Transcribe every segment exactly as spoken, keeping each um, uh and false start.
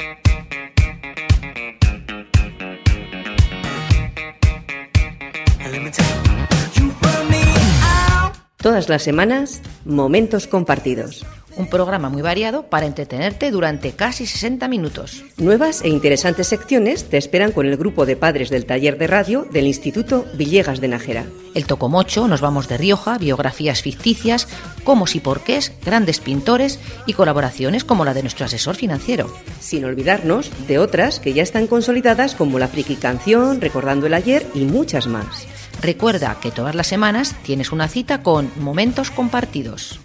Todas las semanas, Momentos Compartidos. Un programa muy variado para entretenerte durante casi sesenta minutos. Nuevas e interesantes secciones te esperan con el grupo de padres del taller de radio del Instituto Villegas de Nájera. El Tocomocho, Nos vamos de Rioja, biografías ficticias, cómo y porqués, grandes pintores y colaboraciones como la de nuestro asesor financiero. Sin olvidarnos de otras que ya están consolidadas como la Friki Canción, Recordando el Ayer y muchas más. Recuerda que todas las semanas tienes una cita con Momentos Compartidos.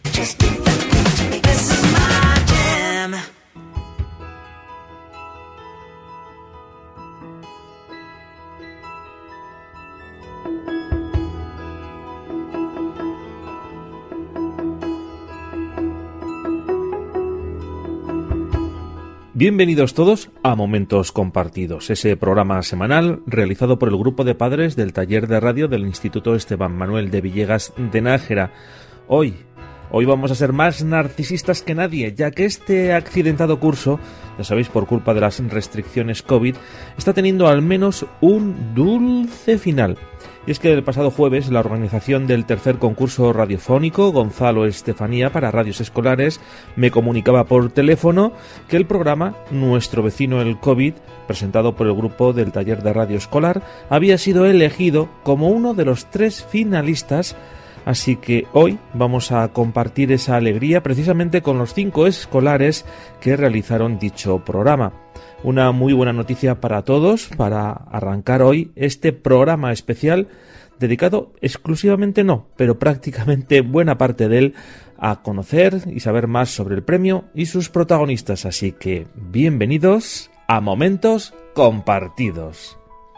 Bienvenidos todos a Momentos Compartidos, ese programa semanal realizado por el grupo de padres del taller de radio del Instituto Esteban Manuel de Villegas de Nájera. Hoy, hoy vamos a ser más narcisistas que nadie, ya que este accidentado curso, ya sabéis, por culpa de las restricciones COVID, está teniendo al menos un dulce final. Y es que el pasado jueves la organización del tercer concurso radiofónico Gonzalo Estefanía para radios escolares me comunicaba por teléfono que el programa Nuestro vecino el COVID, presentado por el grupo del taller de radio escolar, había sido elegido como uno de los tres finalistas. Así que hoy vamos a compartir esa alegría precisamente con los cinco escolares que realizaron dicho programa. Una muy buena noticia para todos para arrancar hoy este programa especial dedicado exclusivamente, no, pero prácticamente buena parte de él a conocer y saber más sobre el premio y sus protagonistas. Así que bienvenidos a Momentos Compartidos.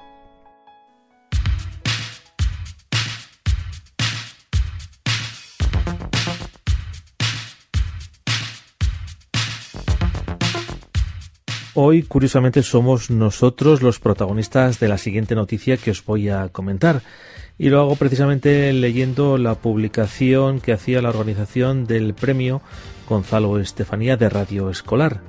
Hoy, curiosamente, somos nosotros los protagonistas de la siguiente noticia que os voy a comentar. Y lo hago precisamente leyendo la publicación que hacía la organización del premio Gonzalo Estefanía de Radio Escolar.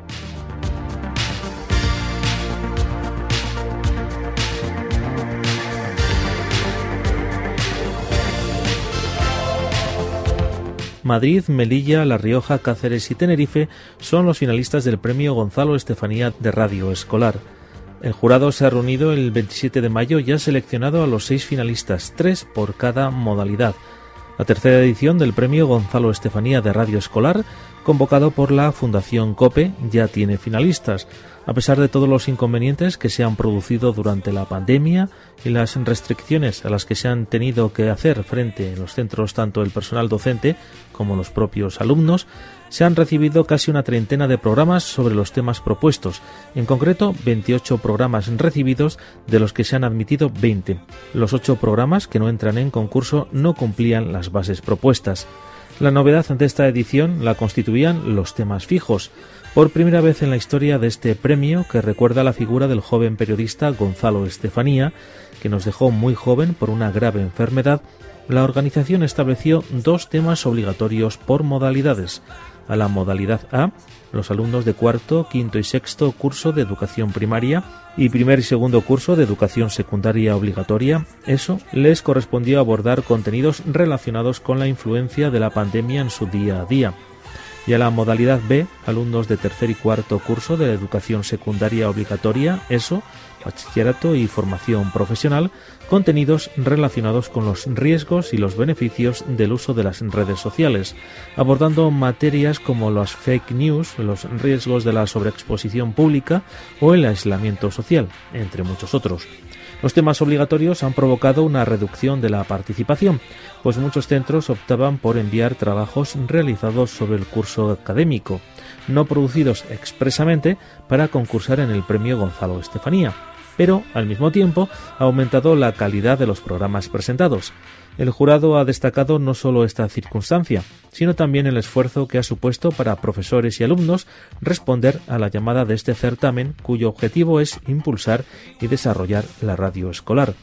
Madrid, Melilla, La Rioja, Cáceres y Tenerife son los finalistas del premio Gonzalo Estefanía de Radio Escolar. El jurado se ha reunido el veintisiete de mayo y ha seleccionado a los seis finalistas, tres por cada modalidad. La tercera edición del premio Gonzalo Estefanía de Radio Escolar, convocado por la Fundación COPE, ya tiene finalistas. A pesar de todos los inconvenientes que se han producido durante la pandemia y las restricciones a las que se han tenido que hacer frente en los centros tanto el personal docente como los propios alumnos, se han recibido casi una treintena de programas sobre los temas propuestos, en concreto veintiocho programas recibidos, de los que se han admitido veinte. Los ocho programas que no entran en concurso no cumplían las bases propuestas. La novedad de esta edición la constituían los temas fijos. Por primera vez en la historia de este premio, que recuerda la figura del joven periodista Gonzalo Estefanía, que nos dejó muy joven por una grave enfermedad, la organización estableció dos temas obligatorios por modalidades. A la modalidad A, los alumnos de cuarto, quinto y sexto curso de educación primaria y primer y segundo curso de educación secundaria obligatoria, eso les correspondió abordar contenidos relacionados con la influencia de la pandemia en su día a día. Y a la modalidad B, alumnos de tercer y cuarto curso de educación secundaria obligatoria, eso, bachillerato y formación profesional, contenidos relacionados con los riesgos y los beneficios del uso de las redes sociales, abordando materias como las fake news, los riesgos de la sobreexposición pública o el aislamiento social, entre muchos otros. Los temas obligatorios han provocado una reducción de la participación, pues muchos centros optaban por enviar trabajos realizados sobre el curso académico, no producidos expresamente para concursar en el premio Gonzalo Estefanía. Pero, al mismo tiempo, ha aumentado la calidad de los programas presentados. El jurado ha destacado no solo esta circunstancia, sino también el esfuerzo que ha supuesto para profesores y alumnos responder a la llamada de este certamen, cuyo objetivo es impulsar y desarrollar la radio escolar.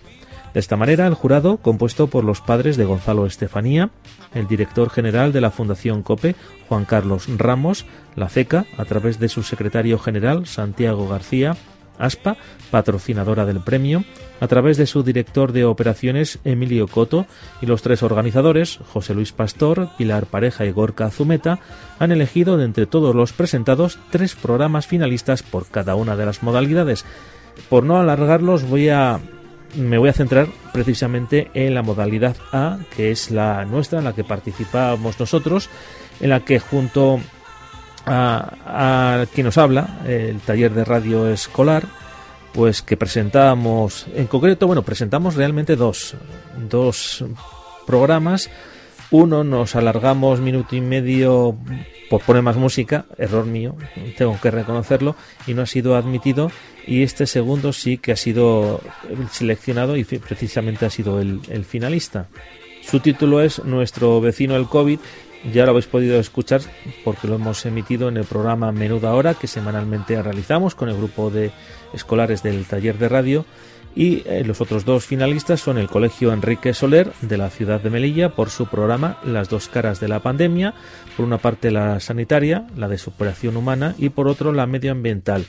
De esta manera, el jurado, compuesto por los padres de Gonzalo Estefanía, el director general de la Fundación COPE, Juan Carlos Ramos, la CECA, a través de su secretario general, Santiago García, ASPA, patrocinadora del premio, a través de su director de operaciones, Emilio Coto, y los tres organizadores, José Luis Pastor, Pilar Pareja y Gorka Zumeta, han elegido de entre todos los presentados tres programas finalistas por cada una de las modalidades. Por no alargarlos, voy a me voy a centrar precisamente en la modalidad A, que es la nuestra, en la que participamos nosotros, en la que junto a, a quien nos habla, el taller de radio escolar, pues que presentamos, en concreto, bueno, presentamos realmente dos, dos programas. Uno nos alargamos minuto y medio por poner más música, error mío, tengo que reconocerlo, y no ha sido admitido. Y este segundo sí que ha sido seleccionado y precisamente ha sido el, el finalista. Su título es Nuestro vecino el COVID. Ya lo habéis podido escuchar porque lo hemos emitido en el programa Menuda Hora, que semanalmente realizamos con el grupo de escolares del taller de radio. Y eh, los otros dos finalistas son el Colegio Enrique Soler de la ciudad de Melilla por su programa Las dos caras de la pandemia, por una parte la sanitaria, la de superación humana, y por otro la medioambiental.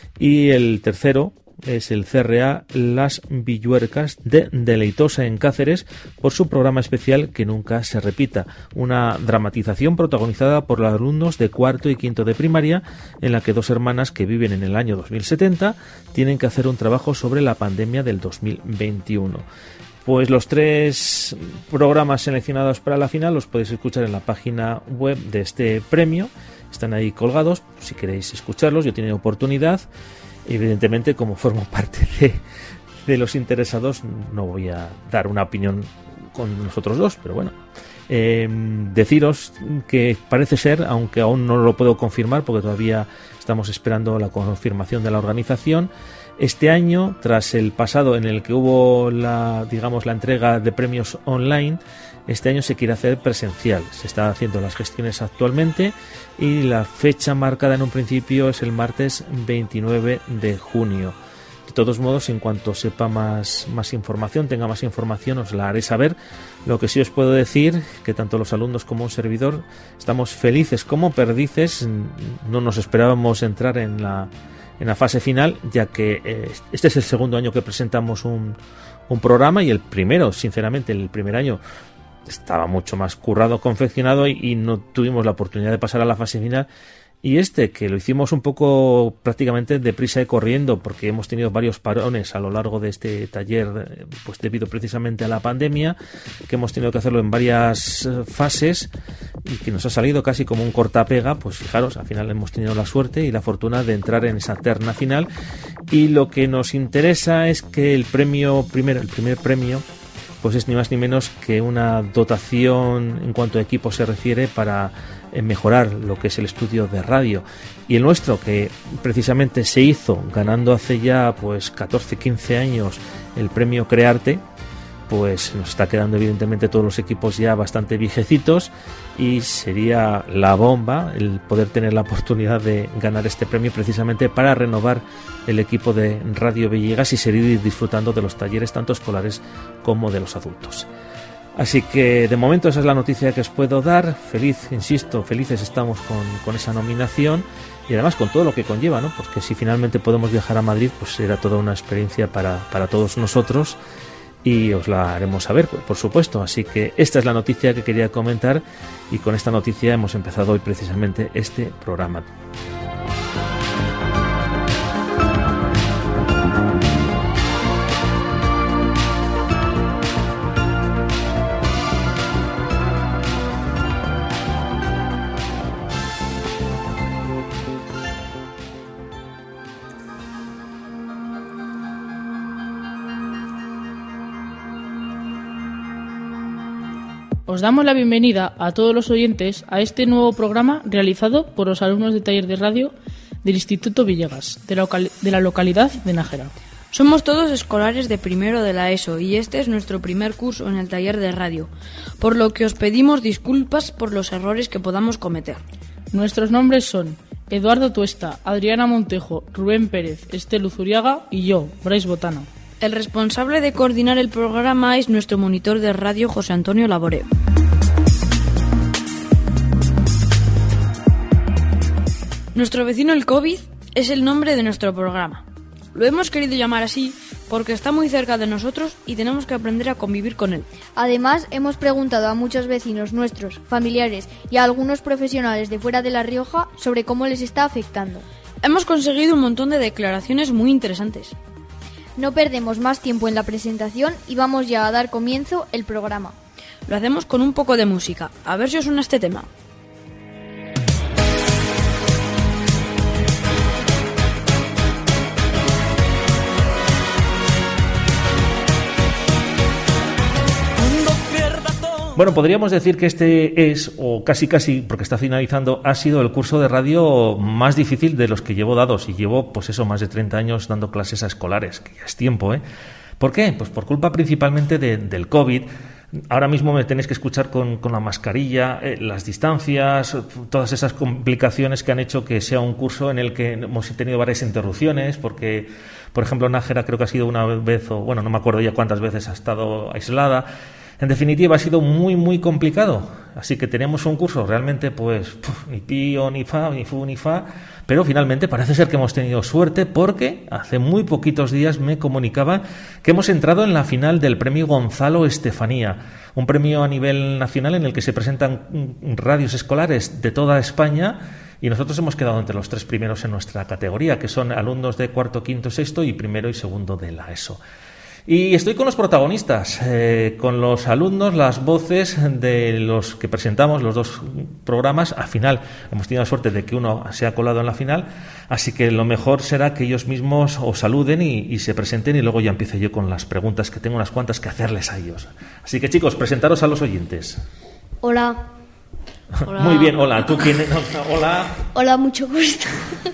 Y el tercero es el C R A Las Villuercas de Deleitosa en Cáceres por su programa especial Que nunca se repita, una dramatización protagonizada por los alumnos de cuarto y quinto de primaria, en la que dos hermanas que viven en el año dos mil setenta tienen que hacer un trabajo sobre la pandemia del dos mil veintiuno. Pues los tres programas seleccionados para la final los podéis escuchar en la página web de este premio. Están ahí colgados, si queréis escucharlos. Yo he tenido oportunidad. Evidentemente, como formo parte de, de los interesados, no voy a dar una opinión con nosotros dos, pero bueno. Eh, deciros que parece ser, aunque aún no lo puedo confirmar porque todavía estamos esperando la confirmación de la organización, este año, tras el pasado en el que hubo la, digamos, la entrega de premios online, este año se quiere hacer presencial. Se están haciendo las gestiones actualmente y la fecha marcada en un principio es el martes veintinueve de junio. De todos modos, en cuanto sepa más, más información, tenga más información, os la haré saber. Lo que sí os puedo decir, que tanto los alumnos como un servidor estamos felices como perdices. No nos esperábamos entrar en la, en la fase final, ya que eh, este es el segundo año que presentamos un, un programa, y el primero, sinceramente, el primer año estaba mucho más currado, confeccionado, y, y no tuvimos la oportunidad de pasar a la fase final. Y este, que lo hicimos un poco prácticamente deprisa y corriendo, porque hemos tenido varios parones a lo largo de este taller, pues debido precisamente a la pandemia, que hemos tenido que hacerlo en varias fases y que nos ha salido casi como un cortapega. Pues fijaros, al final hemos tenido la suerte y la fortuna de entrar en esa terna final. Y lo que nos interesa es que el premio primero, el primer premio, pues es ni más ni menos que una dotación en cuanto a equipo se refiere para mejorar lo que es el estudio de radio. Y el nuestro, que precisamente se hizo ganando hace ya pues catorce quince años el premio Crearte, pues nos está quedando evidentemente todos los equipos ya bastante viejecitos, y sería la bomba el poder tener la oportunidad de ganar este premio precisamente para renovar el equipo de Radio Villegas y seguir disfrutando de los talleres tanto escolares como de los adultos. Así que de momento esa es la noticia que os puedo dar. Feliz, insisto, felices estamos con, con esa nominación, y además con todo lo que conlleva, ¿no? Porque si finalmente podemos viajar a Madrid, pues será toda una experiencia para, para todos nosotros, y os la haremos saber, por supuesto. Así que esta es la noticia que quería comentar, y con esta noticia hemos empezado hoy precisamente este programa. Os damos la bienvenida a todos los oyentes a este nuevo programa realizado por los alumnos de taller de radio del Instituto Villegas, de la, local- de la localidad de Nájera. Somos todos escolares de primero de la ESO y este es nuestro primer curso en el taller de radio, por lo que os pedimos disculpas por los errores que podamos cometer. Nuestros nombres son Eduardo Tuesta, Adriana Montejo, Rubén Pérez, Estel Uzuriaga y yo, Brais Botana. El responsable de coordinar el programa es nuestro monitor de radio, José Antonio Laboreo. Nuestro vecino el COVID es el nombre de nuestro programa. Lo hemos querido llamar así porque está muy cerca de nosotros y tenemos que aprender a convivir con él. Además, hemos preguntado a muchos vecinos nuestros, familiares y a algunos profesionales de fuera de La Rioja sobre cómo les está afectando. Hemos conseguido un montón de declaraciones muy interesantes. No perdemos más tiempo en la presentación y vamos ya a dar comienzo el programa. Lo hacemos con un poco de música. A ver si os suena este tema. Bueno, podríamos decir que este es, o casi casi, porque está finalizando, ha sido el curso de radio más difícil de los que llevo dados. Y llevo, pues eso, más de treinta años dando clases a escolares, que ya es tiempo, ¿eh? ¿Por qué? Pues por culpa principalmente de, del COVID. Ahora mismo me tenéis que escuchar con, con la mascarilla, eh, las distancias, todas esas complicaciones que han hecho que sea un curso en el que hemos tenido varias interrupciones, porque, por ejemplo, Nájera creo que ha sido una vez, o bueno, no me acuerdo ya cuántas veces ha estado aislada. En definitiva, ha sido muy, muy complicado. Así que tenemos un curso realmente, pues, puf, ni pío, ni fa, ni fu, ni fa. Pero finalmente parece ser que hemos tenido suerte porque hace muy poquitos días me comunicaban que hemos entrado en la final del premio Gonzalo Estefanía. Un premio a nivel nacional en el que se presentan radios escolares de toda España. Y nosotros hemos quedado entre los tres primeros en nuestra categoría, que son alumnos de cuarto, quinto, sexto y primero y segundo de la ESO. Y estoy con los protagonistas, eh, con los alumnos, las voces de los que presentamos los dos programas. Al final hemos tenido la suerte de que uno se ha colado en la final, así que lo mejor será que ellos mismos os saluden y, y se presenten y luego ya empiece yo con las preguntas, que tengo unas cuantas que hacerles a ellos. Así que chicos, presentaros a los oyentes. Hola. Hola. Muy bien, hola. ¿Tú quién eres? Hola. Hola, mucho gusto.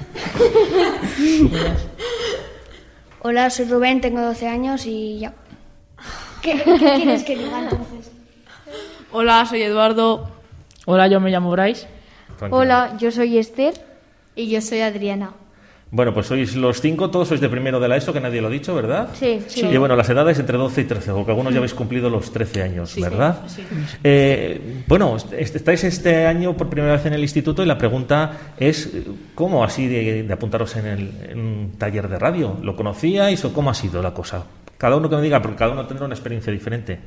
Hola, soy Rubén, tengo doce años y ya. ¿Qué, qué quieres que diga entonces? Hola, soy Eduardo. Hola, yo me llamo Bryce. Tranquilo. Hola, yo soy Esther. Y yo soy Adriana. Bueno, pues sois los cinco, todos sois de primero de la ESO, que nadie lo ha dicho, ¿verdad? Sí, sí. Y bueno, las edades entre doce y trece, porque algunos ya habéis cumplido los trece años, Sí, ¿verdad? sí. Eh, bueno, est- estáis este año por primera vez en el instituto y la pregunta es, ¿cómo así de, de apuntaros en, el, en un taller de radio? ¿Lo conocíais o cómo ha sido la cosa? Cada uno que me diga, porque cada uno tendrá una experiencia diferente.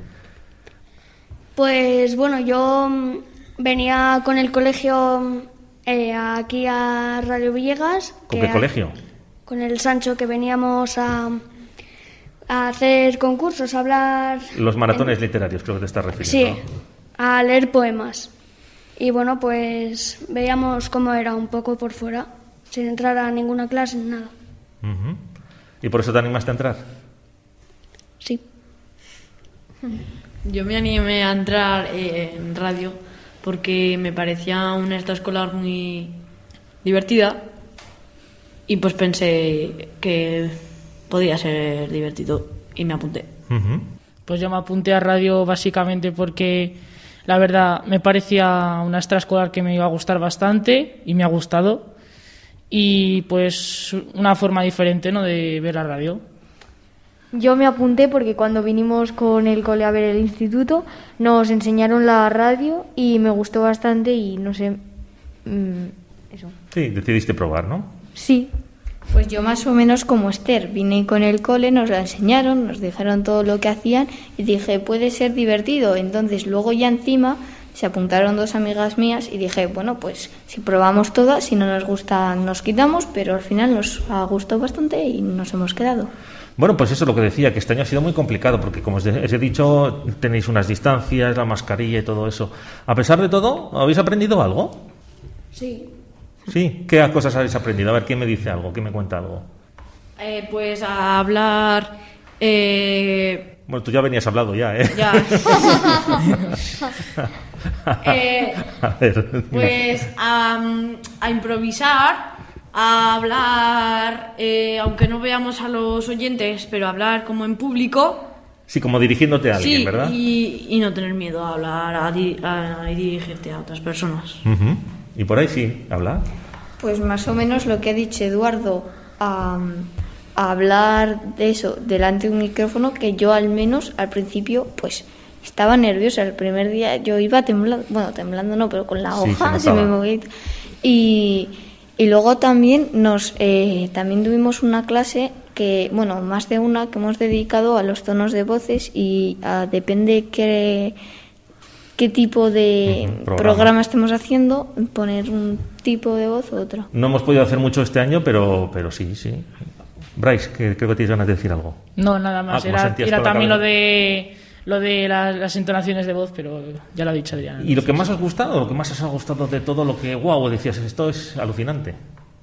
Pues bueno, yo mm, venía con el colegio eh, aquí a Radio Villegas. ¿Con que qué a- colegio? Con el Sancho, que veníamos a, a hacer concursos, a hablar... Los maratones en- literarios, creo que te estás refiriendo. Sí, a leer poemas. Y bueno, pues veíamos cómo era un poco por fuera, sin entrar a ninguna clase, ni nada. Ujú. ¿Y por eso te animaste a entrar? Sí. Yo me animé a entrar eh, en radio porque me parecía una extraescolar muy divertida y pues pensé que podía ser divertido y me apunté. Ujú. Pues yo me apunté a radio básicamente porque la verdad me parecía una extraescolar que me iba a gustar bastante y me ha gustado. Y pues una forma diferente, ¿no?, de ver la radio. Yo me apunté porque cuando vinimos con el cole a ver el instituto nos enseñaron la radio y me gustó bastante y no sé, mmm, eso. Sí, decidiste probar, ¿no? Sí. Pues yo más o menos como Esther, vine con el cole, nos la enseñaron, nos dijeron todo lo que hacían y dije, puede ser divertido. Entonces luego ya encima se apuntaron dos amigas mías y dije, bueno, pues si probamos todas, si no nos gusta nos quitamos, pero al final nos ha gustado bastante y nos hemos quedado. Bueno, pues eso es lo que decía, que este año ha sido muy complicado, porque como os he dicho, tenéis unas distancias, la mascarilla y todo eso. A pesar de todo, ¿habéis aprendido algo? Sí. Sí, ¿qué cosas habéis aprendido? A ver, ¿quién me dice algo? ¿Quién me cuenta algo? Eh, pues a hablar... Eh, Bueno, tú ya venías hablado ya, ¿eh? ya. Eh, A ver, dime. Pues a, a improvisar, a hablar, eh, aunque no veamos a los oyentes, pero hablar como en público. Sí, como dirigiéndote a alguien, Sí, ¿verdad? y, y no tener miedo a hablar, a, di- a dirigirte a otras personas. Ujú. Y por ahí sí, habla. Pues más o menos lo que ha dicho Eduardo, a, a hablar de eso delante de un micrófono, que yo al menos al principio pues estaba nerviosa. El primer día yo iba temblando, bueno, temblando no, pero con la Sí, hoja se se me notaba. movía. Y, y luego también nos eh, también tuvimos una clase que, bueno, más de una que hemos dedicado a los tonos de voces y a, depende qué, qué tipo de Ujú, programa. programa estemos haciendo, poner un tipo de voz u otro. No hemos podido hacer mucho este año, pero, pero sí, sí. Bryce, que creo que tienes ganas de decir algo. No, nada más. Ah, como era sentías era con la también lo cabeza. de lo de la- las entonaciones de voz, pero ya lo ha dicho Adriana. ¿Y lo que más os ha gustado, lo que más os ha gustado de todo lo que, wow, decías, esto es alucinante?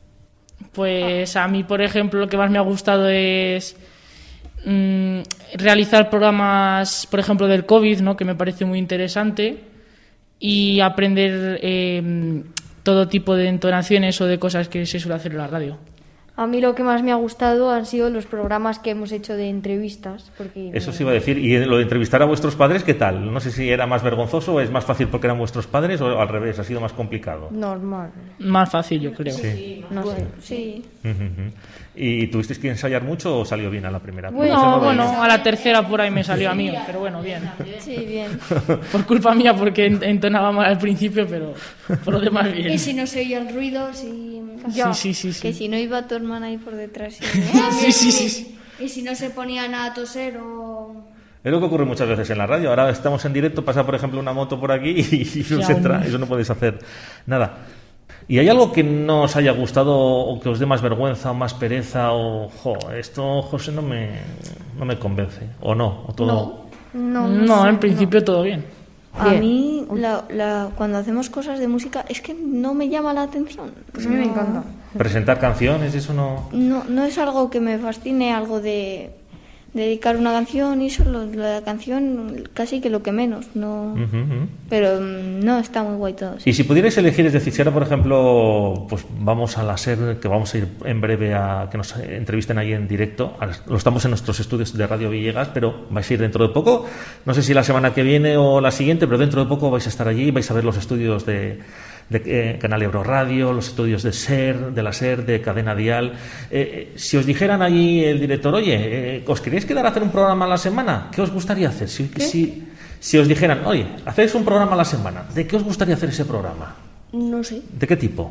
Pues a mí, por ejemplo, lo que más me ha gustado es mm, realizar programas, por ejemplo, del COVID, ¿no? Que me parece muy interesante, y aprender eh, todo tipo de entonaciones o de cosas que se suele hacer en la radio. A mí lo que más me ha gustado han sido los programas que hemos hecho de entrevistas. Porque Eso se iba a decir. ¿Y lo de entrevistar a vuestros padres, qué tal? No sé si era más vergonzoso o es más fácil porque eran vuestros padres o al revés, ha sido más complicado. Normal. Más fácil, yo creo. Sí. No sé. Sí. Ujú, ujú. ¿Y tuvisteis que ensayar mucho o salió bien a la primera? Bueno, Eso no lo bueno, dices. a la tercera por ahí me salió a mí, pero bueno, bien. Sí, bien. Por culpa mía, porque en- entonaba mal al principio, pero por lo demás bien. Y si no se oían ruidos y... Sí, sí, sí, sí. Que si no iba tu hermana ahí por detrás. y- Sí, sí, sí, sí. Y si no se ponían a toser o... Es lo que ocurre muchas veces en la radio. Ahora estamos en directo, pasa por ejemplo una moto por aquí y, y no Ya, se entra, hombre. eso no podéis hacer nada. ¿Y hay algo que no os haya gustado o que os dé más vergüenza o más pereza o, jo, esto, José, no me, no me convence? ¿O no? ¿O todo? No, No, sé, en principio todo bien. A Bien. mí, la, la- cuando hacemos cosas de música, es que no me llama la atención. Pues a mí me No- encanta. Presentar canciones, eso no... No, no es algo que me fascine, algo de dedicar una canción y eso, lo- la canción casi que lo que menos. No, Ujú, ujú. pero mm, no, está muy guay todo. sí. Y si pudierais elegir, es decir, si ahora, por ejemplo, pues vamos a la SER, que vamos a ir en breve a que nos entrevisten ahí en directo, ahora lo estamos en nuestros estudios de Radio Villegas, pero vais a ir dentro de poco, no sé si la semana que viene o la siguiente, pero dentro de poco vais a estar allí, vais a ver los estudios de, de eh, Canal Ebro Radio, los estudios de SER, de la SER, de Cadena Dial. Eh, eh, si os dijeran allí el director, oye, eh, ¿os queréis quedar a hacer un programa a la semana? ¿Qué os gustaría hacer? Si, si, si os dijeran, oye, hacéis un programa a la semana, ¿de qué os gustaría hacer ese programa? No sé. ¿De qué tipo?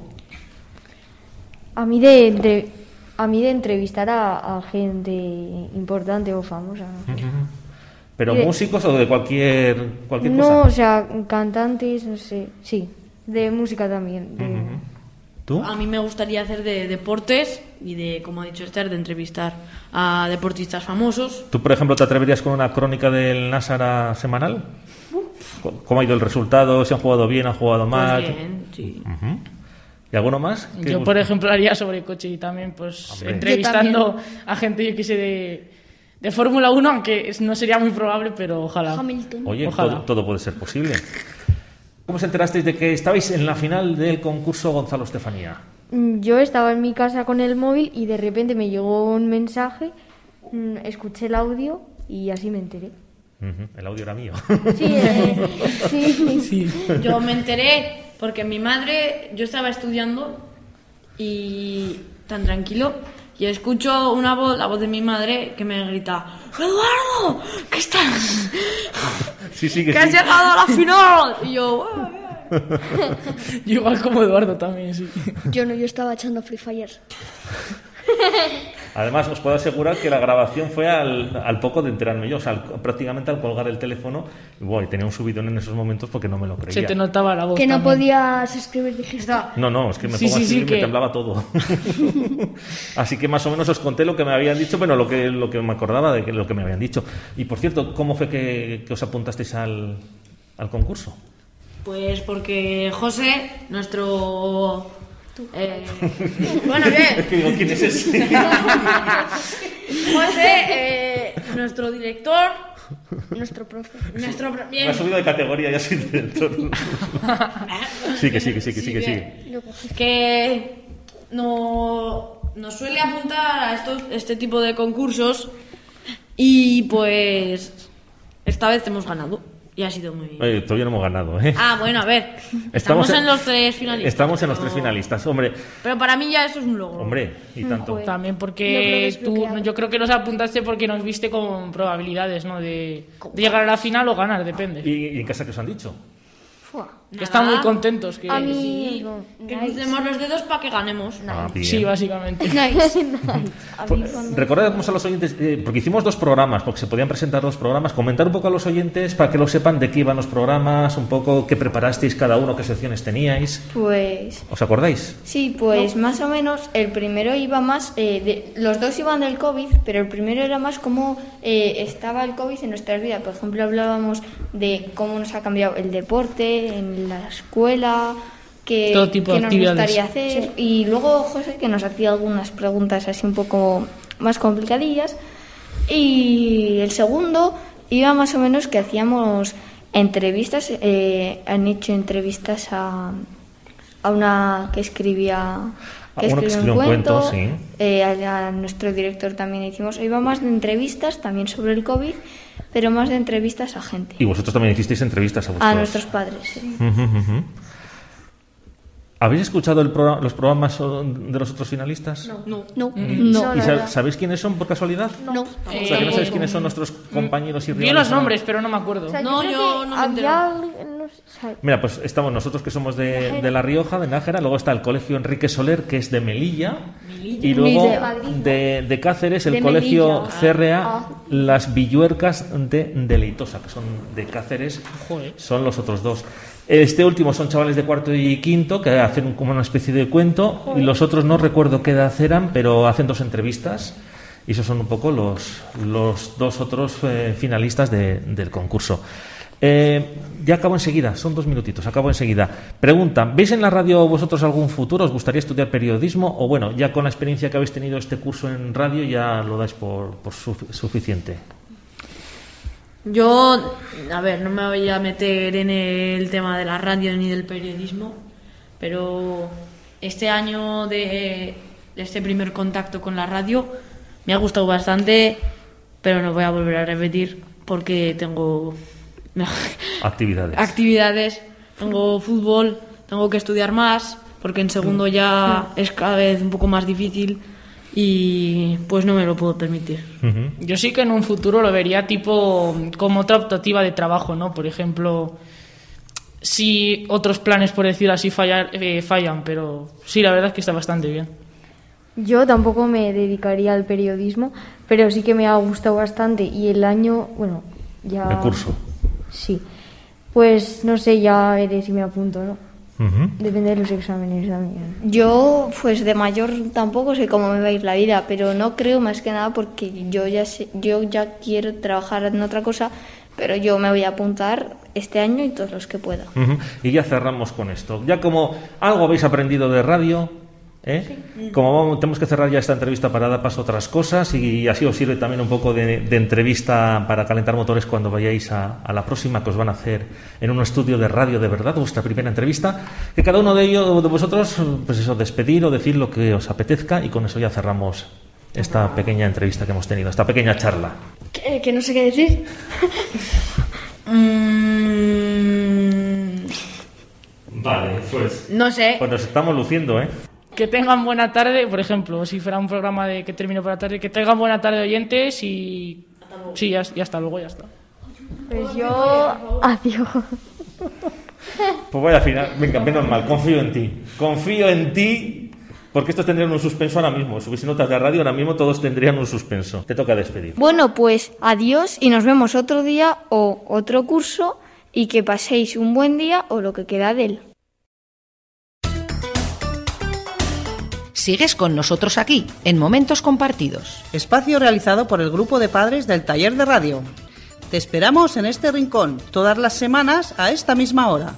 A mí de, entre- a mí de entrevistar a, a gente importante o famosa. ¿no? ¿Pero Y de- músicos o de cualquier, cualquier No, o cosa? sea, cantantes, no sé. Sí, de música también. de- ¿Tú? A mí me gustaría hacer de deportes y de, como ha dicho Esther, de entrevistar a deportistas famosos. ¿Tú, por ejemplo, te atreverías con una crónica del Násara semanal? ¿Cómo ha ido el resultado? ¿Se han jugado bien, han jugado mal? Pues bien, sí. Ujú. ¿Y alguno más? ¿Qué Yo, gust- por ejemplo, haría sobre coche y también, pues, Hombre. entrevistando a gente, yo que sé, de, de Fórmula uno, aunque es- no sería muy probable, pero ojalá. Hamilton. Oye, Ojalá. todo, todo puede ser posible. ¿Cómo os enterasteis de que estabais en la final del concurso Gonzalo Estefanía? Mm, Yo estaba en mi casa con el móvil y de repente me llegó un mensaje, mm, escuché el audio y así me enteré. Ujú, el audio era mío. Sí, eh, sí. Sí. Yo me enteré porque mi madre, yo estaba estudiando y tan tranquilo, y escucho una voz, la voz de mi madre, que me grita: ¡Eduardo! ¿Qué estás? Sí, sí, que ¡Que has sí. llegado a la final! Y yo, "Ah, Yo igual como Eduardo también, sí. Yo no, yo estaba echando Free Fire. Además, os puedo asegurar que la grabación fue al, al poco de enterarme yo, o sea, al- prácticamente al colgar el teléfono, y, bueno, tenía un subidón en esos momentos porque no me lo creía. Se te notaba la voz Que no también. podías escribir, dijiste. No, no, es que me Sí, pongo sí, así sí, y me que- temblaba todo. Así que más o menos os conté lo que me habían dicho, bueno, lo que, lo que me acordaba de que- lo que me habían dicho. Y por cierto, ¿cómo fue que, que os apuntasteis al, al concurso? Pues porque José, nuestro... eh, bueno, bien. Es que digo, ¿quién es ese? José, eh, nuestro director, Nuestro profe. nuestro... pro- Me Bien. ha subido de categoría, ya soy director. Sí, que sí, que sí, que sí, que sí. bien. Que no, nos suele apuntar a estos, este tipo de concursos y pues esta vez hemos ganado. y ha sido muy... Eh, todavía no hemos ganado, ¿eh? Ah, bueno, a ver. Estamos, estamos en, en los tres finalistas. Estamos en los pero... tres finalistas, hombre. Pero para mí ya eso es un logro. Hombre, y tanto. Pues, también porque no tú, yo creo que nos apuntaste porque nos viste con probabilidades, ¿no? De, de llegar a la final o ganar, depende. ¿Y, y en casa qué os han dicho? Que están muy contentos. Que, a mí, sí, no. que Nice. crucemos los dedos para que ganemos. Ah, bien. Sí, básicamente. Nice. Nice. A mí cuando... Recordemos a los oyentes, eh, porque hicimos dos programas, porque se podían presentar dos programas, comentar un poco a los oyentes para que lo sepan de qué iban los programas, un poco qué preparasteis cada uno, qué secciones teníais. Pues... ¿Os acordáis? Sí, pues no. Más o menos el primero iba más... Eh, de, los dos iban del COVID, pero el primero era más cómo eh, estaba el COVID en nuestras vidas. Por ejemplo, hablábamos de cómo nos ha cambiado el deporte en la escuela, que, todo tipo que de nos actividades. gustaría hacer. Sí. Y luego José, que nos hacía algunas preguntas así un poco más complicadillas. Y el segundo iba más o menos que hacíamos entrevistas. Eh, han hecho entrevistas a, a una que escribía... Que Uno que escribió un cuento, cuento sí. eh, a, a nuestro director también hicimos. Iba más de entrevistas, también sobre el COVID, pero más de entrevistas a gente. Y vosotros también hicisteis entrevistas a vuestros... A nuestros padres, sí. Uh-huh, uh-huh. ¿Habéis escuchado el programa, los programas de los otros finalistas? No. No. No. ¿Y, no, ¿y sab- sabéis quiénes son por casualidad? No. O sea, que no sabéis quiénes son nuestros compañeros y rivales. Vi los nombres, pero no me acuerdo. O sea, No, yo, yo no me entero. había... no sé, Mira, pues estamos nosotros que somos de, de La Rioja, de Nájera, luego está el Colegio Enrique Soler, que es de Melilla, Melilla. Y luego de, Madrid, ¿no? de, de Cáceres, el de Colegio Melilla. C R A, Ah. las Villuercas de Deleitosa, que son de Cáceres, Joder. son los otros dos. Este último son chavales de cuarto y quinto que hacen como una especie de cuento. Joder. Y los otros no recuerdo qué edad eran, pero hacen dos entrevistas. Y esos son un poco los, los dos otros eh, finalistas de, del concurso. Eh, ya acabo enseguida, son dos minutitos, acabo enseguida. Preguntan, ¿veis en la radio vosotros algún futuro? ¿Os gustaría estudiar periodismo? O bueno, ya con la experiencia que habéis tenido este curso en radio ya lo dais por, por su, suficiente. Yo, a ver, no me voy a meter en el tema de la radio ni del periodismo, pero este año de, de este primer contacto con la radio me ha gustado bastante, pero no voy a volver a repetir porque tengo actividades. actividades, tengo fútbol, tengo que estudiar más, porque en segundo ya es cada vez un poco más difícil. Y pues no me lo puedo permitir. Uh-huh. Yo sí que en un futuro lo vería tipo como otra optativa de trabajo, ¿no? Por ejemplo, si otros planes, por decir así, fallar, eh, fallan, pero sí, la verdad es que está bastante bien. Yo tampoco me dedicaría al periodismo, pero sí que me ha gustado bastante. Y el año, bueno, ya... El curso. Sí. Pues no sé, ya veré si me apunto, ¿no? Uh-huh. Depende de los exámenes también. Yo, pues de mayor tampoco sé cómo me va a ir la vida, pero no creo más que nada porque yo ya sé, yo ya quiero trabajar en otra cosa, pero yo me voy a apuntar este año y todos los que pueda. Uh-huh. Y ya cerramos con esto. Ya como algo habéis aprendido de radio, ¿eh? Sí. Como vamos, tenemos que cerrar ya esta entrevista para dar paso a otras cosas y así os sirve también un poco de, de entrevista para calentar motores cuando vayáis a, a la próxima que os van a hacer en un estudio de radio de verdad, vuestra primera entrevista, que cada uno de ellos, de vosotros, pues eso, despedir o decir lo que os apetezca y con eso ya cerramos esta pequeña entrevista que hemos tenido, esta pequeña charla. Que, que no sé qué decir. mm... Vale, pues... No sé. Pues nos estamos luciendo, ¿eh? Que tengan buena tarde, por ejemplo, si fuera un programa de que termine por la tarde, que tengan buena tarde oyentes y... Sí, ya, ya está, luego ya está. Pues yo... Adiós. Pues vaya final, venga, menos mal, confío en ti. Confío en ti, porque estos tendrían un suspenso ahora mismo. Si hubiese notas de radio, ahora mismo todos tendrían un suspenso. Te toca despedir. Bueno, pues adiós y nos vemos otro día o otro curso y que paséis un buen día o lo que queda de él. Sigues con nosotros aquí, en Momentos Compartidos. Espacio realizado por el grupo de padres del taller de radio. Te esperamos en este rincón, todas las semanas a esta misma hora.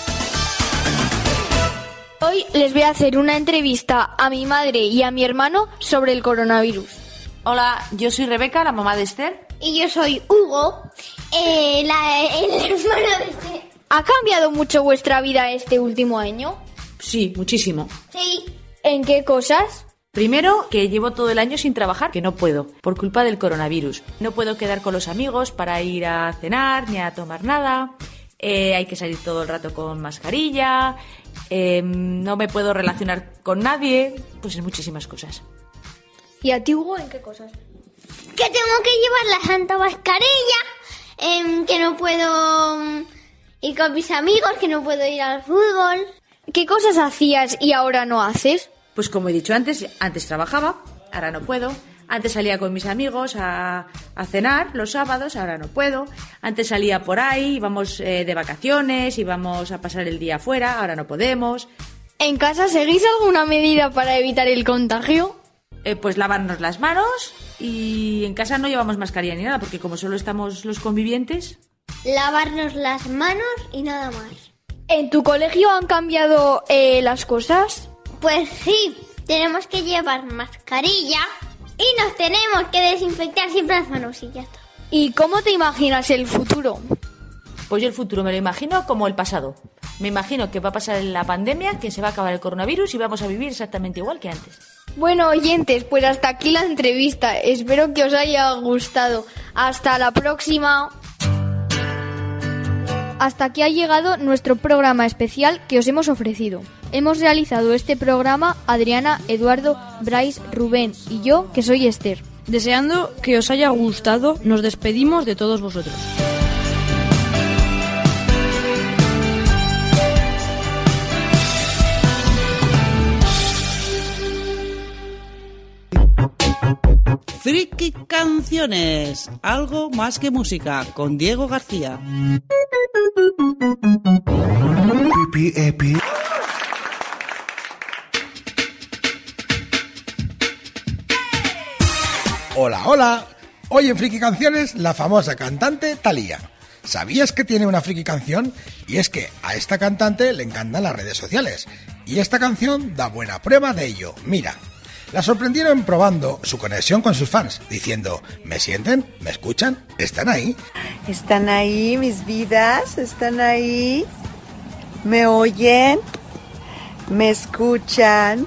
Hoy les voy a hacer una entrevista a mi madre y a mi hermano sobre el coronavirus. Hola, yo soy Rebeca, la mamá de Esther. Y yo soy Hugo, eh, la, el hermano de Esther. ¿Ha cambiado mucho vuestra vida este último año? Sí, muchísimo. Sí. ¿En qué cosas? Primero, que llevo todo el año sin trabajar, que no puedo, por culpa del coronavirus. No puedo quedar con los amigos para ir a cenar ni a tomar nada. Eh, hay que salir todo el rato con mascarilla. Eh, no me puedo relacionar con nadie. Pues en muchísimas cosas. ¿Y a ti, Hugo, en qué cosas? Que tengo que llevar la santa mascarilla, eh, que no puedo um, ir con mis amigos, que no puedo ir al fútbol. ¿Qué cosas hacías y ahora no haces? Pues como he dicho antes, antes trabajaba, ahora no puedo. Antes salía con mis amigos a, a cenar los sábados, ahora no puedo. Antes salía por ahí, íbamos eh, de vacaciones, íbamos a pasar el día afuera, ahora no podemos. ¿En casa seguís alguna medida para evitar el contagio? Eh, pues lavarnos las manos, y en casa no llevamos mascarilla ni nada, porque como solo estamos los convivientes... Lavarnos las manos y nada más. ¿En tu colegio han cambiado eh, las cosas? Pues sí, tenemos que llevar mascarilla y nos tenemos que desinfectar siempre las manos y ya está. ¿Y cómo te imaginas el futuro? Pues yo el futuro me lo imagino como el pasado. Me imagino que va a pasar la pandemia, que se va a acabar el coronavirus y vamos a vivir exactamente igual que antes. Bueno, oyentes, pues hasta aquí la entrevista. Espero que os haya gustado. Hasta la próxima. Hasta aquí ha llegado nuestro programa especial que os hemos ofrecido. Hemos realizado este programa Adriana, Eduardo, Bryce, Rubén y yo, que soy Esther. Deseando que os haya gustado, nos despedimos de todos vosotros. Friki Canciones, algo más que música, con Diego García. Epi, epi. Hola, hola. Hoy en Friki Canciones, la famosa cantante Thalía. ¿Sabías que tiene una friki canción? Y es que a esta cantante le encantan las redes sociales. Y esta canción da buena prueba de ello. Mira. La sorprendieron probando su conexión con sus fans, diciendo, ¿me sienten? ¿Me escuchan? ¿Están ahí? ¿Están ahí mis vidas? ¿Están ahí? ¿Me oyen? ¿Me escuchan?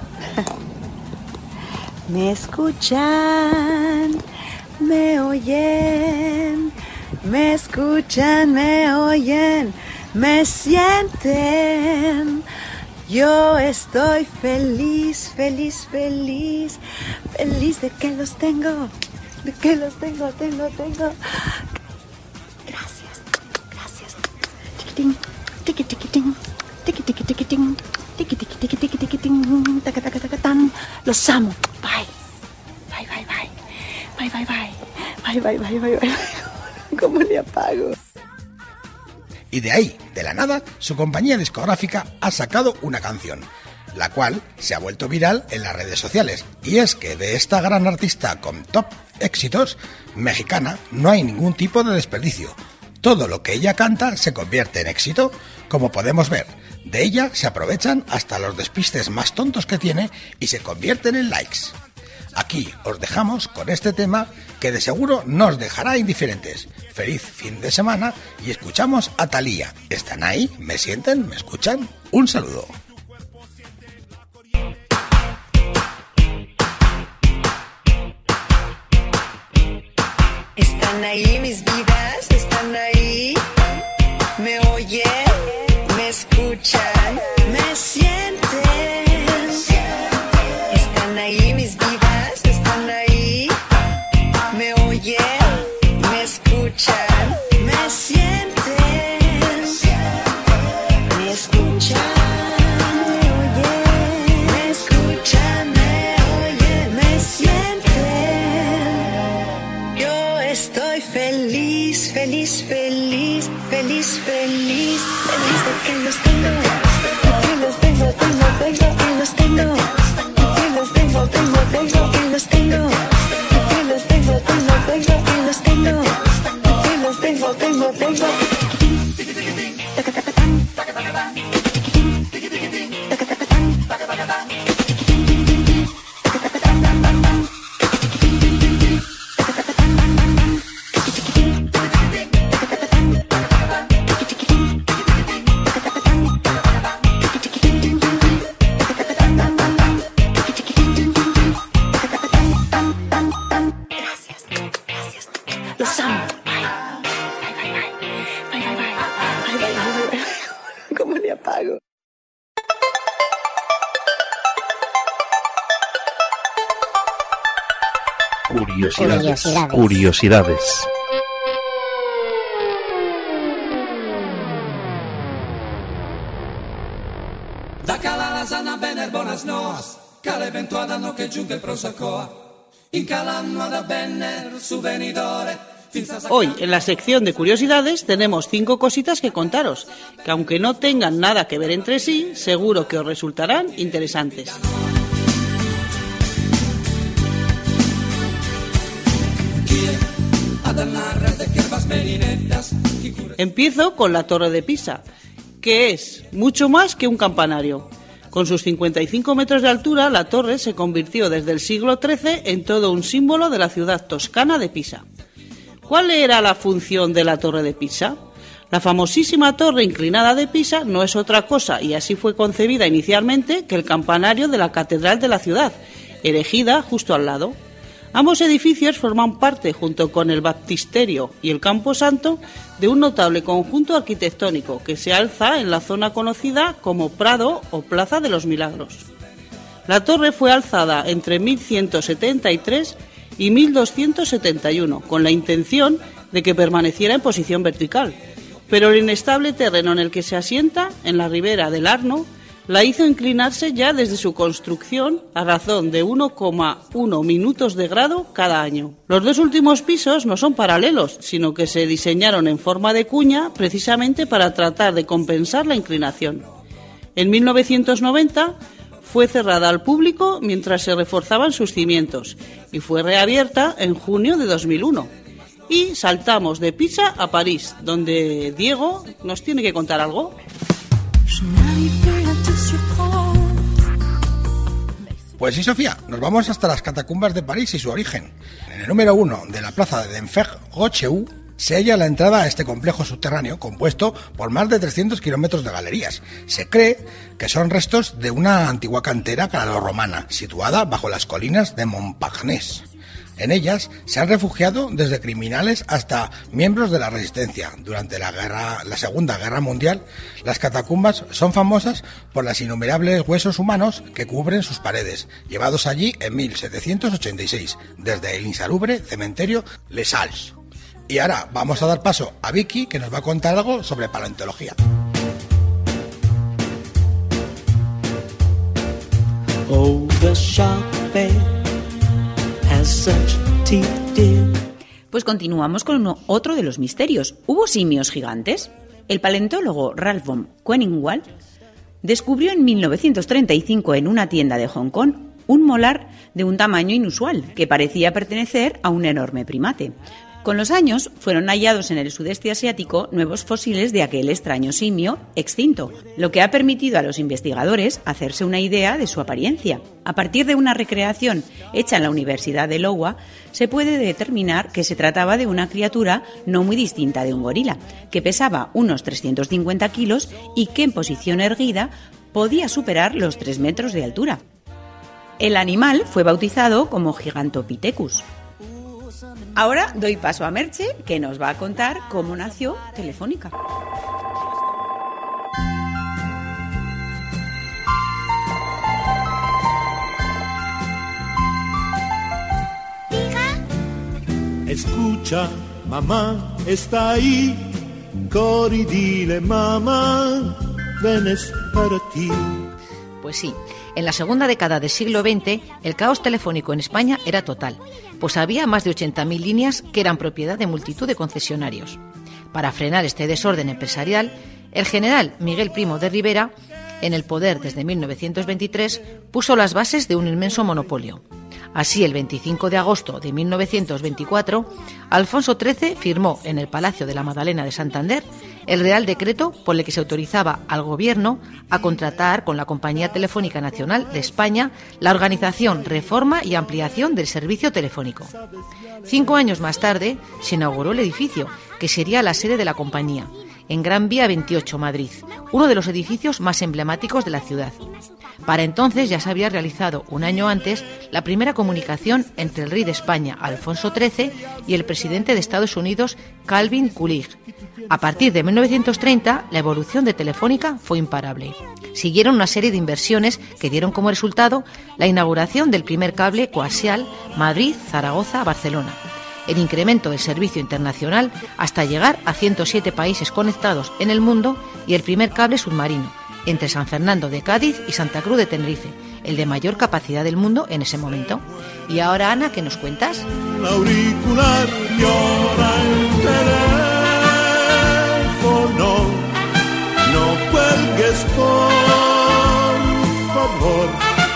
¿Me escuchan? ¿Me oyen? ¿Me escuchan? ¿Me oyen? ¿Me sienten? Yo estoy feliz, feliz, feliz, feliz de que los tengo, de que los tengo, tengo, tengo. Gracias, gracias. Tiquitín, tiqui, tiquitín, tiqui, tiqui, tiquitín, tiqui, tiqui, tiqui, tiqui, tiquitín, taca, taca, taca, tan. Los amo. Bye. Bye, bye, bye. Bye, bye, bye. Bye, bye, bye, bye, bye. ¿Cómo le apago? Y de ahí, de la nada, su compañía discográfica ha sacado una canción, la cual se ha vuelto viral en las redes sociales. Y es que de esta gran artista con top éxitos, mexicana, no hay ningún tipo de desperdicio. Todo lo que ella canta se convierte en éxito, como podemos ver. De ella se aprovechan hasta los despistes más tontos que tiene y se convierten en likes. Aquí os dejamos con este tema que de seguro no os dejará indiferentes. Feliz fin de semana y escuchamos a Thalía. ¿Están ahí? ¿Me sienten? ¿Me escuchan? Un saludo. ¿Están ahí mis vidas? ¿Están ahí? ¿Me oyen? ¿Me escuchan? ¿Me sienten? ¿Están ahí mis vidas? ¿Están ahí? ¿Me oyen? ¿Me escuchan? ¿Me sienten? ¿Me escuchan? ¿Me oyen? ¿Me escuchan? ¿Me oyen? ¿Me sienten? Yo estoy feliz, feliz, feliz, feliz, feliz, feliz de que los tengo, que los tengo, tengo, tengo, que los tengo, que los tengo, tengo, tengo, que los tengo, que los tengo, tengo, tengo, que los tengo, que los tengo, tengo, tengo. Curiosidades. Curiosidades. Da caladas a bener bonas noas, cale ventuada no che giunge il prosacoa. In calanno da benner su venidore. Hoy, en la sección de curiosidades, tenemos cinco cositas que contaros, que aunque no tengan nada que ver entre sí, seguro que os resultarán interesantes. Empiezo con la Torre de Pisa, que es mucho más que un campanario. Con sus cincuenta y cinco metros de altura, la torre se convirtió desde el siglo trece en todo un símbolo de la ciudad toscana de Pisa. ¿Cuál era la función de la Torre de Pisa? La famosísima Torre Inclinada de Pisa no es otra cosa, y así fue concebida inicialmente, que el campanario de la Catedral de la ciudad, erigida justo al lado. Ambos edificios forman parte, junto con el baptisterio y el Camposanto, de un notable conjunto arquitectónico que se alza en la zona conocida como Prado o Plaza de los Milagros. La torre fue alzada entre mil ciento setenta y tres y mil doscientos setenta y uno, con la intención de que permaneciera en posición vertical, pero el inestable terreno en el que se asienta, en la ribera del Arno, la hizo inclinarse ya desde su construcción a razón de uno coma uno minutos de grado cada año. Los dos últimos pisos no son paralelos, sino que se diseñaron en forma de cuña precisamente para tratar de compensar la inclinación. En mil novecientos noventa fue cerrada al público mientras se reforzaban sus cimientos y fue reabierta en junio de dos mil uno. Y saltamos de Pisa a París, donde Diego nos tiene que contar algo. Pues sí, Sofía, nos vamos hasta las catacumbas de París y su origen. En el número uno de la plaza de Denfert-Rochereau se halla la entrada a este complejo subterráneo compuesto por más de trescientos kilómetros de galerías. Se cree que son restos de una antigua cantera galorromana situada bajo las colinas de Montparnasse. En ellas se han refugiado desde criminales hasta miembros de la resistencia. Durante la guerra, la Segunda Guerra Mundial, las catacumbas son famosas por los innumerables huesos humanos que cubren sus paredes, llevados allí en mil setecientos ochenta y seis, desde el insalubre cementerio Les Halles. Y ahora vamos a dar paso a Vicky, que nos va a contar algo sobre paleontología. Oh, the shark bait has such teeth, dear. Pues continuamos con uno, otro de los misterios. ¿Hubo simios gigantes? El paleontólogo Ralph von Koenigswald descubrió en mil novecientos treinta y cinco en una tienda de Hong Kong un molar de un tamaño inusual que parecía pertenecer a un enorme primate. Con los años fueron hallados en el sudeste asiático nuevos fósiles de aquel extraño simio extinto, lo que ha permitido a los investigadores hacerse una idea de su apariencia. A partir de una recreación hecha en la Universidad de Iowa, se puede determinar que se trataba de una criatura no muy distinta de un gorila, que pesaba unos trescientos cincuenta kilos y que en posición erguida podía superar los tres metros de altura. El animal fue bautizado como Gigantopithecus. Ahora doy paso a Merche, que nos va a contar cómo nació Telefónica. Escucha, mamá está ahí, corri dile mamá, ven es para ti. Pues sí, en la segunda década del siglo veinte el caos telefónico en España era total, pues había más de ochenta mil líneas que eran propiedad de multitud de concesionarios. Para frenar este desorden empresarial, el general Miguel Primo de Rivera, en el poder desde mil novecientos veintitrés, puso las bases de un inmenso monopolio. Así, el veinticinco de agosto de mil novecientos veinticuatro, Alfonso trece firmó en el Palacio de la Magdalena de Santander el Real Decreto por el que se autorizaba al Gobierno a contratar con la Compañía Telefónica Nacional de España la organización, reforma y ampliación del servicio telefónico. Cinco años más tarde se inauguró el edificio, que sería la sede de la compañía, en Gran Vía veintiocho, Madrid, uno de los edificios más emblemáticos de la ciudad. Para entonces ya se había realizado un año antes la primera comunicación entre el rey de España, Alfonso trece, y el presidente de Estados Unidos, Calvin Coolidge. A partir de mil novecientos treinta, la evolución de Telefónica fue imparable. Siguieron una serie de inversiones que dieron como resultado la inauguración del primer cable coaxial Madrid-Zaragoza-Barcelona, el incremento del servicio internacional hasta llegar a ciento siete países conectados en el mundo y el primer cable submarino entre San Fernando de Cádiz y Santa Cruz de Tenerife, el de mayor capacidad del mundo en ese momento. Y ahora, Ana, ¿qué nos cuentas? La auricular llora el teléfono, no cuelgues por favor.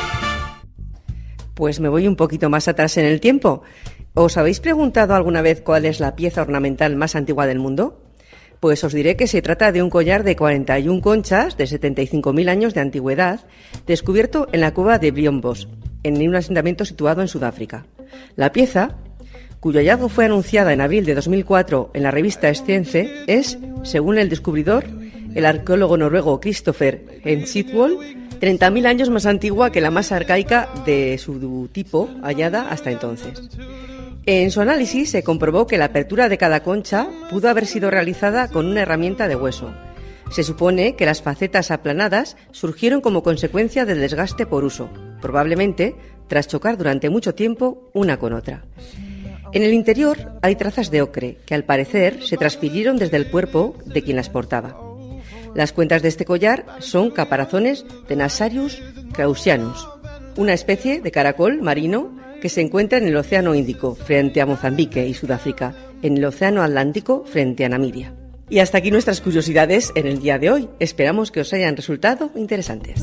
Pues me voy un poquito más atrás en el tiempo. ¿Os habéis preguntado alguna vez cuál es la pieza ornamental más antigua del mundo? Pues os diré que se trata de un collar de cuarenta y una conchas de setenta y cinco mil años de antigüedad, descubierto en la cueva de Briombos, en un asentamiento situado en Sudáfrica. La pieza, cuyo hallazgo fue anunciada en abril de dos mil cuatro en la revista Science, es, según el descubridor, el arqueólogo noruego Christopher Hensitwold, treinta mil años más antigua que la más arcaica de su tipo hallada hasta entonces. En su análisis se comprobó que la apertura de cada concha pudo haber sido realizada con una herramienta de hueso. Se supone que las facetas aplanadas surgieron como consecuencia del desgaste por uso, probablemente tras chocar durante mucho tiempo una con otra. En el interior hay trazas de ocre que al parecer se transfirieron desde el cuerpo de quien las portaba. Las cuentas de este collar son caparazones de Nasarius krausianus, una especie de caracol marino que se encuentra en el Océano Índico, frente a Mozambique y Sudáfrica, en el Océano Atlántico, frente a Namibia. Y hasta aquí nuestras curiosidades en el día de hoy. Esperamos que os hayan resultado interesantes.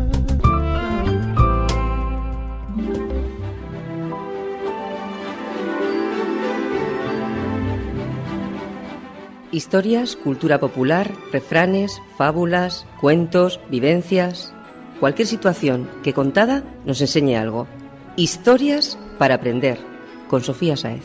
Historias, cultura popular, refranes, fábulas, cuentos, vivencias... Cualquier situación que contada nos enseñe algo. Historias para aprender, con Sofía Sáez.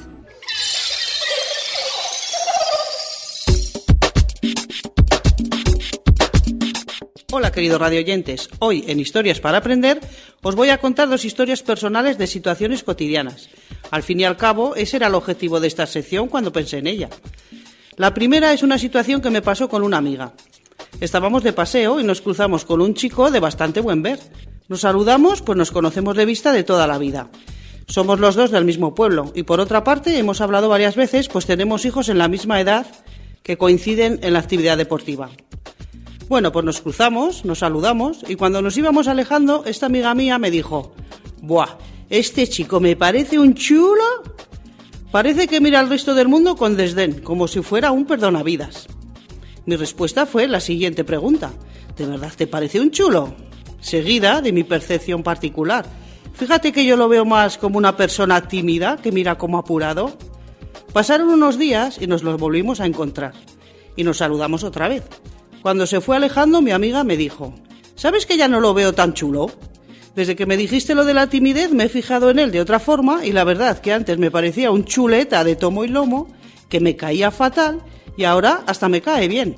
Hola, queridos radioyentes. Hoy, en Historias para aprender, os voy a contar dos historias personales de situaciones cotidianas. Al fin y al cabo, ese era el objetivo de esta sección cuando pensé en ella. La primera es una situación que me pasó con una amiga. Estábamos de paseo y nos cruzamos con un chico de bastante buen ver. Nos saludamos, pues nos conocemos de vista de toda la vida. Somos los dos del mismo pueblo y por otra parte hemos hablado varias veces, pues tenemos hijos en la misma edad que coinciden en la actividad deportiva. Bueno, pues nos cruzamos, nos saludamos y cuando nos íbamos alejando, esta amiga mía me dijo: «Buah, este chico me parece un chulo. Parece que mira al resto del mundo con desdén, como si fuera un perdonavidas». Mi respuesta fue la siguiente pregunta: ¿de verdad te parece un chulo? Seguida de mi percepción particular. Fíjate que yo lo veo más como una persona tímida que mira como apurado. Pasaron unos días y nos los volvimos a encontrar. Y nos saludamos otra vez. Cuando se fue alejando, mi amiga me dijo: ¿sabes que ya no lo veo tan chulo? Desde que me dijiste lo de la timidez me he fijado en él de otra forma y la verdad que antes me parecía un chuleta de tomo y lomo, que me caía fatal y ahora hasta me cae bien.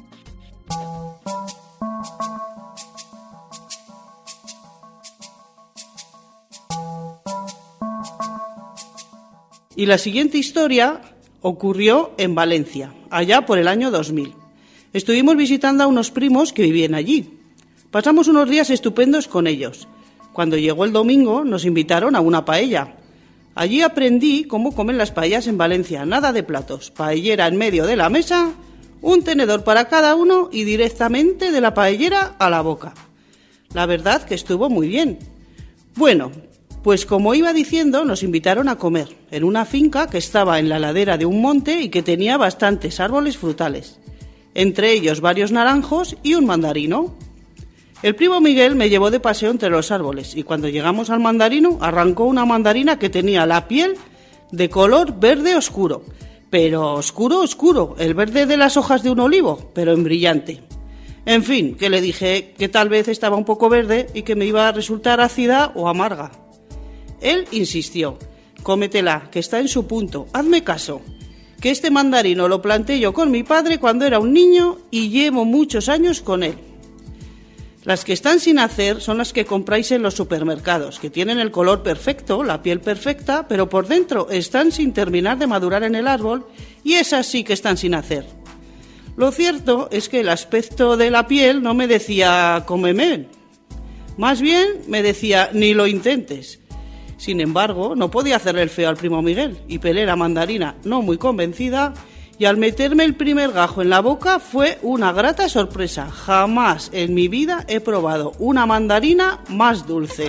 Y la siguiente historia ocurrió en Valencia, allá por el año dos mil. Estuvimos visitando a unos primos que vivían allí. Pasamos unos días estupendos con ellos. Cuando llegó el domingo nos invitaron a una paella. Allí aprendí cómo comen las paellas en Valencia, nada de platos, paellera en medio de la mesa, un tenedor para cada uno y directamente de la paellera a la boca. La verdad que estuvo muy bien. Bueno, pues como iba diciendo, nos invitaron a comer en una finca que estaba en la ladera de un monte y que tenía bastantes árboles frutales, entre ellos varios naranjos y un mandarino. El primo Miguel me llevó de paseo entre los árboles y cuando llegamos al mandarino arrancó una mandarina que tenía la piel de color verde oscuro, pero oscuro, oscuro, el verde de las hojas de un olivo, pero en brillante. En fin, que le dije que tal vez estaba un poco verde y que me iba a resultar ácida o amarga. Él insistió: cómetela, que está en su punto, hazme caso. que este mandarino lo planté yo con mi padre cuando era un niño y llevo muchos años con él. Las que están sin hacer son las que compráis en los supermercados, que tienen el color perfecto, la piel perfecta, pero por dentro están sin terminar de madurar en el árbol y esas sí que están sin hacer. Lo cierto es que el aspecto de la piel no me decía cómeme, más bien me decía ni lo intentes. Sin embargo, no podía hacerle el feo al primo Miguel y pelé la mandarina no muy convencida y al meterme el primer gajo en la boca fue una grata sorpresa. Jamás en mi vida he probado una mandarina más dulce.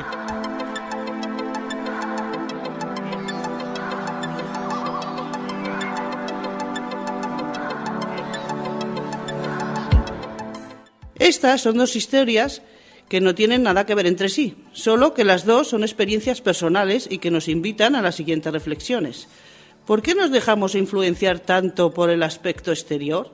Estas son dos historias que no tienen nada que ver entre sí, solo que las dos son experiencias personales y que nos invitan a las siguientes reflexiones. ¿Por qué nos dejamos influenciar tanto por el aspecto exterior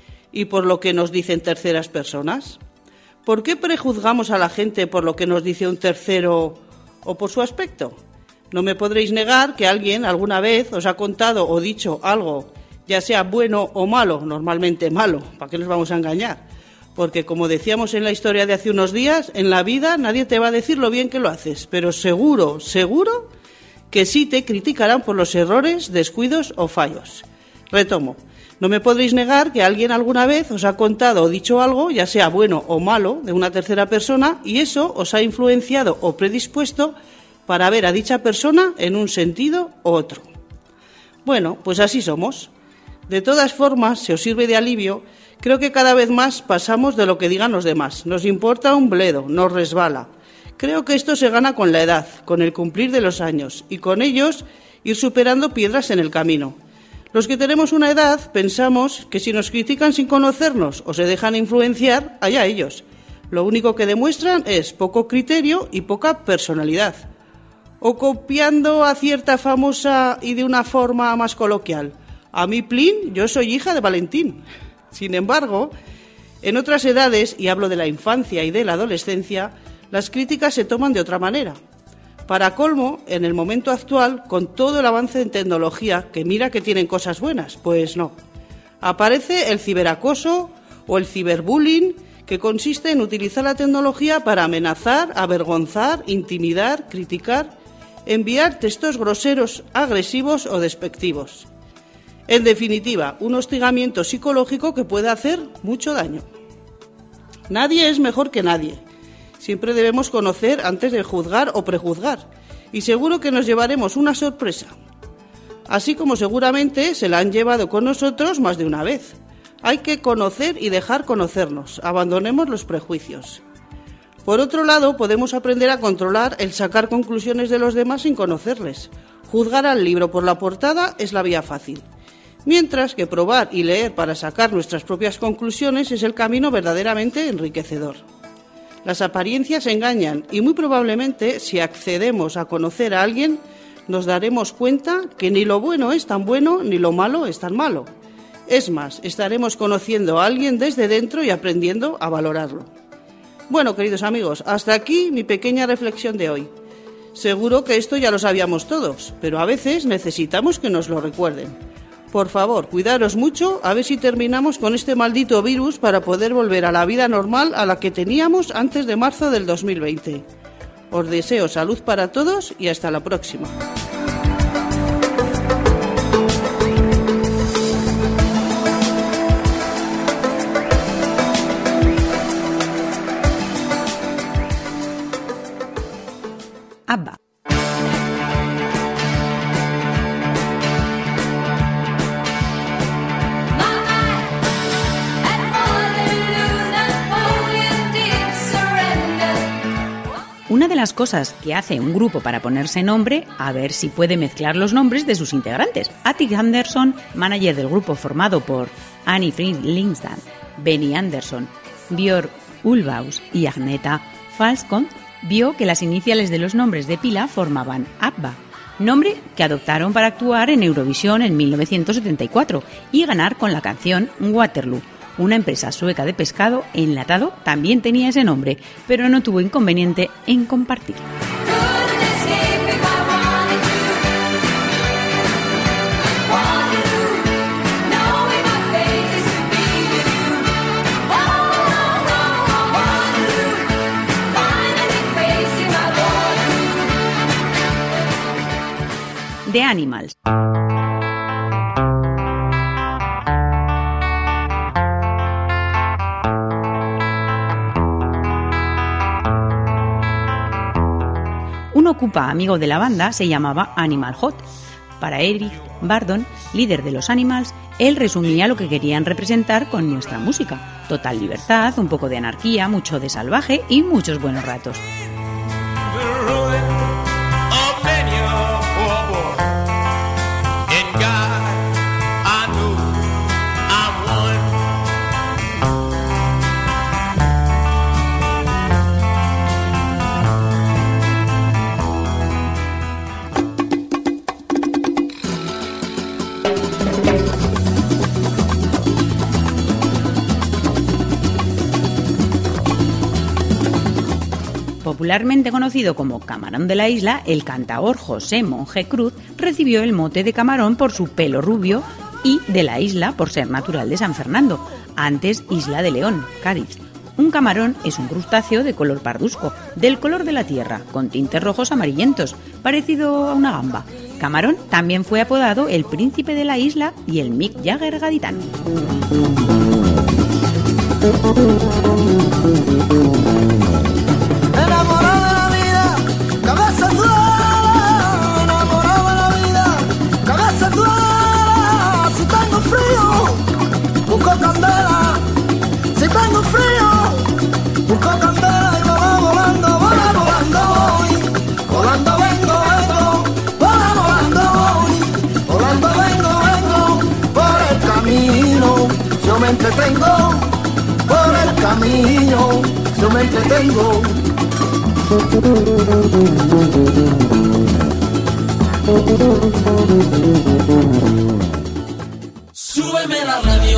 y por lo que nos dicen terceras personas? ¿Por qué prejuzgamos a la gente por lo que nos dice un tercero o por su aspecto? No me podréis negar que alguien alguna vez os ha contado o dicho algo, ya sea bueno o malo, normalmente malo, ¿para qué nos vamos a engañar? Porque, como decíamos en la historia de hace unos días, en la vida nadie te va a decir lo bien que lo haces, pero seguro, seguro que sí te criticarán por los errores, descuidos o fallos. Retomo, no me podréis negar que alguien alguna vez os ha contado o dicho algo, ya sea bueno o malo, de una tercera persona, y eso os ha influenciado o predispuesto para ver a dicha persona en un sentido u otro. Bueno, pues así somos. De todas formas, si os sirve de alivio, creo que cada vez más pasamos de lo que digan los demás. Nos importa un bledo, nos resbala. Creo que esto se gana con la edad, con el cumplir de los años, y con ellos ir superando piedras en el camino. Los que tenemos una edad pensamos que si nos critican sin conocernos o se dejan influenciar, allá ellos. Lo único que demuestran es poco criterio y poca personalidad. O copiando a cierta famosa y de una forma más coloquial. A mí, plin, yo soy hija de Valentín. Sin embargo, en otras edades, y hablo de la infancia y de la adolescencia, las críticas se toman de otra manera. Para colmo, en el momento actual, con todo el avance en tecnología, que mira que tienen cosas buenas, pues no. Aparece el ciberacoso o el ciberbullying, que consiste en utilizar la tecnología para amenazar, avergonzar, intimidar, criticar, enviar textos groseros, agresivos o despectivos. En definitiva, un hostigamiento psicológico que puede hacer mucho daño. Nadie es mejor que nadie. Siempre debemos conocer antes de juzgar o prejuzgar. Y seguro que nos llevaremos una sorpresa. Así como seguramente se la han llevado con nosotros más de una vez. Hay que conocer y dejar conocernos. Abandonemos los prejuicios. Por otro lado, podemos aprender a controlar el sacar conclusiones de los demás sin conocerles. Juzgar al libro por la portada es la vía fácil. Mientras que probar y leer para sacar nuestras propias conclusiones es el camino verdaderamente enriquecedor. Las apariencias engañan y muy probablemente si accedemos a conocer a alguien nos daremos cuenta que ni lo bueno es tan bueno ni lo malo es tan malo. Es más, estaremos conociendo a alguien desde dentro y aprendiendo a valorarlo. Bueno, queridos amigos, hasta aquí mi pequeña reflexión de hoy. Seguro que esto ya lo sabíamos todos, pero a veces necesitamos que nos lo recuerden. Por favor, cuidaros mucho, a ver si terminamos con este maldito virus para poder volver a la vida normal a la que teníamos antes de marzo del dos mil veinte. Os deseo salud para todos y hasta la próxima. ABBA. Una de las cosas que hace un grupo para ponerse nombre, a ver si puede mezclar los nombres de sus integrantes. Attic Anderson, manager del grupo formado por Annie Fried Lingsdan, Benny Anderson, Björk Ulvaeus y Agneta Falskont, vio que las iniciales de los nombres de pila formaban ABBA, nombre que adoptaron para actuar en Eurovisión en mil novecientos setenta y cuatro y ganar con la canción Waterloo. Una empresa sueca de pescado enlatado también tenía ese nombre, pero no tuvo inconveniente en compartirlo. The Animals. Un ocupa amigo de la banda se llamaba Animal Hot. Para Eric Burdon, líder de los Animals, él resumía lo que querían representar con nuestra música. Total libertad, un poco de anarquía, mucho de salvaje y muchos buenos ratos. Popularmente conocido como Camarón de la Isla, el cantaor José Monje Cruz recibió el mote de Camarón por su pelo rubio y de la isla por ser natural de San Fernando, antes Isla de León, Cádiz. Un camarón es un crustáceo de color pardusco, del color de la tierra, con tintes rojos amarillentos, parecido a una gamba. Camarón también fue apodado el príncipe de la isla y el Mick Jagger gaditano. Enamorado de la vida, cabeza dura. Enamorado de la vida, cabeza dura. Si tengo frío, busco candela. Si tengo frío, busco candela. Y volando, volando, volando, volando voy. Volando vengo, vengo, volando, volando voy. Volando vengo, vengo, por el camino. Yo me entretengo, por el camino. Yo me entretengo. Súbeme la radio.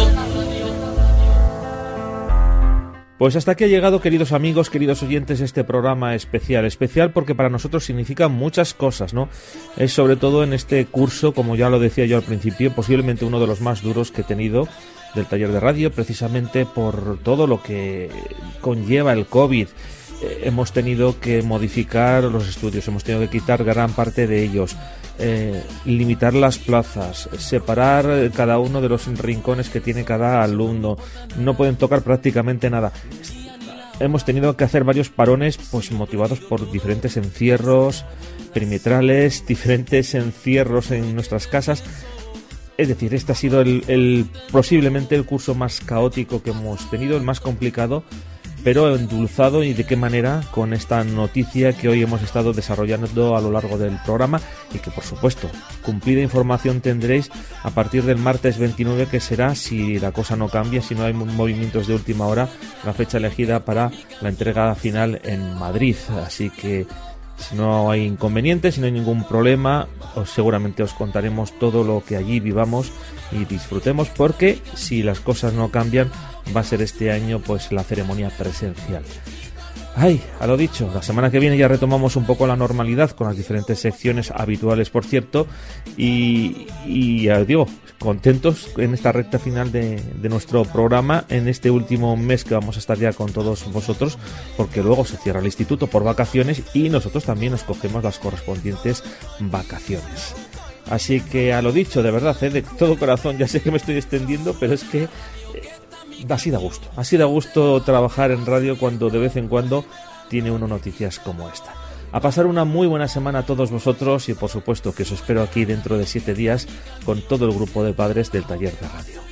Pues hasta aquí ha llegado, queridos amigos, queridos oyentes, este programa especial. Especial porque para nosotros significa muchas cosas, ¿no? Es sobre todo en este curso, como ya lo decía yo al principio, posiblemente uno de los más duros que he tenido del taller de radio, precisamente por todo lo que conlleva el COVID. Eh, hemos tenido que modificar los estudios, hemos tenido que quitar gran parte de ellos, eh, limitar las plazas, separar cada uno de los rincones que tiene cada alumno, no pueden tocar prácticamente nada. Hemos tenido que hacer varios parones, pues motivados por diferentes encierros perimetrales, diferentes encierros en nuestras casas. Es decir, este ha sido el, el posiblemente el curso más caótico que hemos tenido, el más complicado, pero endulzado, y de qué manera con esta noticia que hoy hemos estado desarrollando a lo largo del programa, y que por supuesto cumplida información tendréis a partir del martes veintinueve, que será, si la cosa no cambia, si no hay movimientos de última hora, la fecha elegida para la entrega final en Madrid. Así que si no hay inconvenientes, si no hay ningún problema, os, seguramente os contaremos todo lo que allí vivamos y disfrutemos, porque si las cosas no cambian, va a ser este año pues la ceremonia presencial. Ay, a lo dicho, la semana que viene ya retomamos un poco la normalidad con las diferentes secciones habituales, por cierto, y, y ya os digo, contentos en esta recta final de, de nuestro programa, en este último mes que vamos a estar ya con todos vosotros, porque luego se cierra el instituto por vacaciones y nosotros también nos cogemos las correspondientes vacaciones. Así que a lo dicho, de verdad, ¿eh? De todo corazón, ya sé que me estoy extendiendo, pero es que eh, así da gusto, así da gusto trabajar en radio cuando de vez en cuando tiene uno noticias como esta. A pasar una muy buena semana a todos vosotros, y por supuesto que os espero aquí dentro de siete días con todo el grupo de padres del taller de radio.